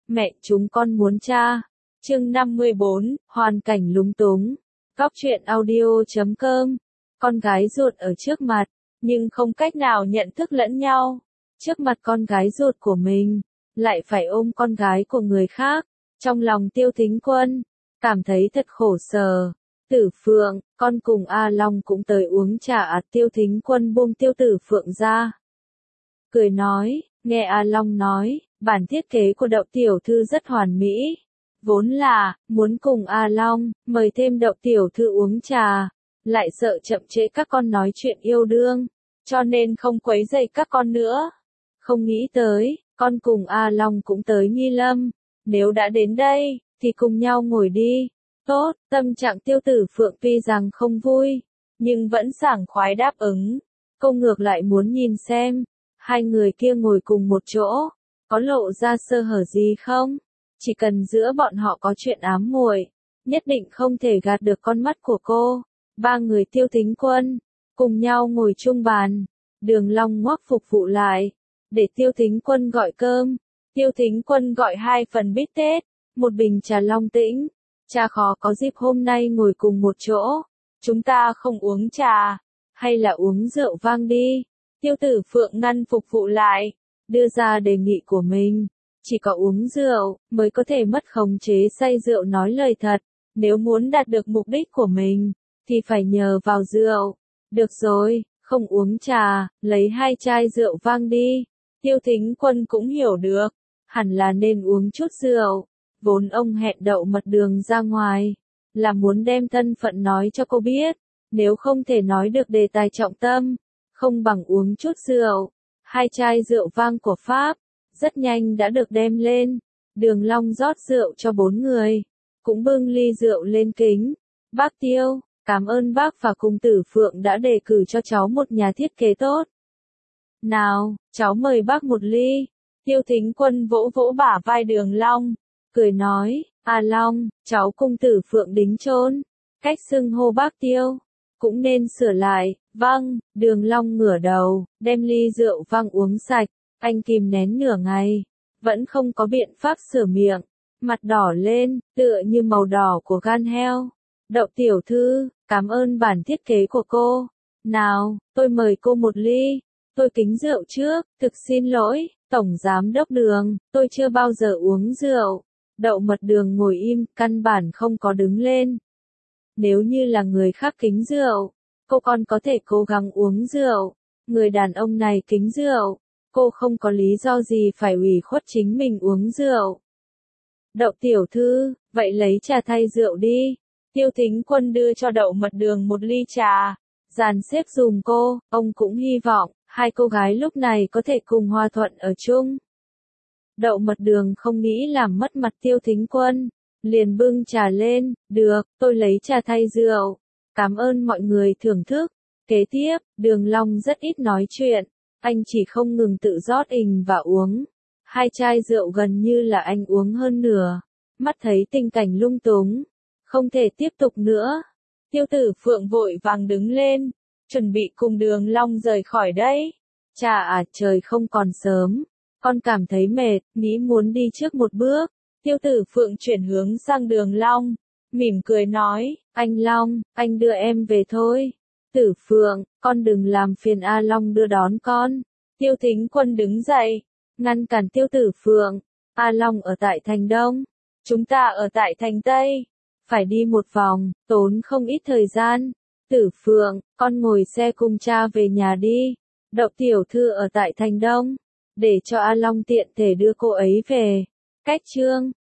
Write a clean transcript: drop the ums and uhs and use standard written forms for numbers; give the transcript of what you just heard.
mẹ chúng con muốn cha. Chương 54, hoàn cảnh lúng túng. Góc truyện audio.com. Con gái ruột ở trước mặt, nhưng không cách nào nhận thức lẫn nhau. Trước mặt con gái ruột của mình, lại phải ôm con gái của người khác. Trong lòng Tiêu Thính Quân, cảm thấy thật khổ sở. Tử Phượng, con cùng A Long cũng tới uống trà. Tiêu Thính Quân buông Tiêu Tử Phượng ra. Cười nói, nghe A Long nói, bản thiết kế của Đậu tiểu thư rất hoàn mỹ. Vốn là, muốn cùng A Long, mời thêm Đậu tiểu thư uống trà, lại sợ chậm trễ các con nói chuyện yêu đương, cho nên không quấy rầy các con nữa. Không nghĩ tới, con cùng A Long cũng tới Nghi Lâm, nếu đã đến đây, thì cùng nhau ngồi đi. Tốt, tâm trạng Tiêu Tử Phượng tuy rằng không vui, nhưng vẫn sảng khoái đáp ứng. Cô ngược lại muốn nhìn xem, hai người kia ngồi cùng một chỗ, có lộ ra sơ hở gì không? Chỉ cần giữa bọn họ có chuyện ám muội, nhất định không thể gạt được con mắt của cô. Ba người Tiêu Thính Quân, cùng nhau ngồi chung bàn. Đường Long ngoắc phục vụ lại, để Tiêu Thính Quân gọi cơm. Tiêu Thính Quân gọi 2 phần bít tết, 1 bình trà Long Tĩnh. Cha khó có dịp hôm nay ngồi cùng một chỗ. Chúng ta không uống trà, hay là uống rượu vang đi. Tiêu Tử Phượng ngăn phục vụ lại, đưa ra đề nghị của mình. Chỉ có uống rượu, mới có thể mất khống chế say rượu nói lời thật. Nếu muốn đạt được mục đích của mình, thì phải nhờ vào rượu. Được rồi, không uống trà, lấy 2 chai rượu vang đi. Tiêu Thính Quân cũng hiểu được, hẳn là nên uống chút rượu. Vốn ông hẹn Đậu Mật Đường ra ngoài, là muốn đem thân phận nói cho cô biết. Nếu không thể nói được đề tài trọng tâm, không bằng uống chút rượu. 2 chai rượu vang của Pháp, rất nhanh đã được đem lên. Đường Long rót rượu cho 4 người, cũng bưng ly rượu lên kính. Bác Tiêu, cảm ơn bác và cùng Tử Phượng đã đề cử cho cháu một nhà thiết kế tốt. Nào, cháu mời bác một ly. Tiêu Thính Quân vỗ vỗ bả vai Đường Long, cười nói, A Long, cháu cùng Tử Phượng đính chôn, cách xưng hô bác Tiêu cũng nên sửa lại. Vâng. Đường Long ngửa đầu, đem ly rượu vang uống sạch. Anh kìm nén nửa ngày, vẫn không có biện pháp sửa miệng, mặt đỏ lên, tựa như màu đỏ của gan heo. Đậu tiểu thư, cảm ơn bản thiết kế của cô. Nào, tôi mời cô một ly. Tôi kính rượu trước, thực xin lỗi, Tổng Giám đốc Đường, tôi chưa bao giờ uống rượu. Đậu Mật Đường ngồi im, căn bản không có đứng lên. Nếu như là người khác kính rượu, cô còn có thể cố gắng uống rượu. Người đàn ông này kính rượu, cô không có lý do gì phải ủy khuất chính mình uống rượu. Đậu tiểu thư, vậy lấy trà thay rượu đi. Tiêu Thính Quân đưa cho Đậu Mật Đường một ly trà, dàn xếp dùm cô. Ông cũng hy vọng hai cô gái lúc này có thể cùng hòa thuận ở chung. Đậu Mật Đường không nghĩ làm mất mặt Tiêu Thính Quân, liền bưng trà lên. Được, tôi lấy trà thay rượu. Cảm ơn mọi người thưởng thức. Kế tiếp, Đường Long rất ít nói chuyện, anh chỉ không ngừng tự rót ình và uống. 2 chai rượu gần như là anh uống hơn nửa. Mắt thấy tình cảnh lung túng, không thể tiếp tục nữa. Tiêu Tử Phượng vội vàng đứng lên, chuẩn bị cùng Đường Long rời khỏi đây. Cha trời không còn sớm, con cảm thấy mệt, nghĩ muốn đi trước một bước. Tiêu Tử Phượng chuyển hướng sang Đường Long, mỉm cười nói, anh Long, anh đưa em về thôi. Tử Phượng, con đừng làm phiền A Long đưa đón con. Tiêu Thính Quân đứng dậy, ngăn cản Tiêu Tử Phượng. A Long ở tại thành Đông, chúng ta ở tại thành Tây, phải đi một vòng, tốn không ít thời gian. Tử Phượng, con ngồi xe cùng cha về nhà đi. Đậu tiểu thư ở tại thành Đông, để cho A Long tiện thể đưa cô ấy về. Cách chương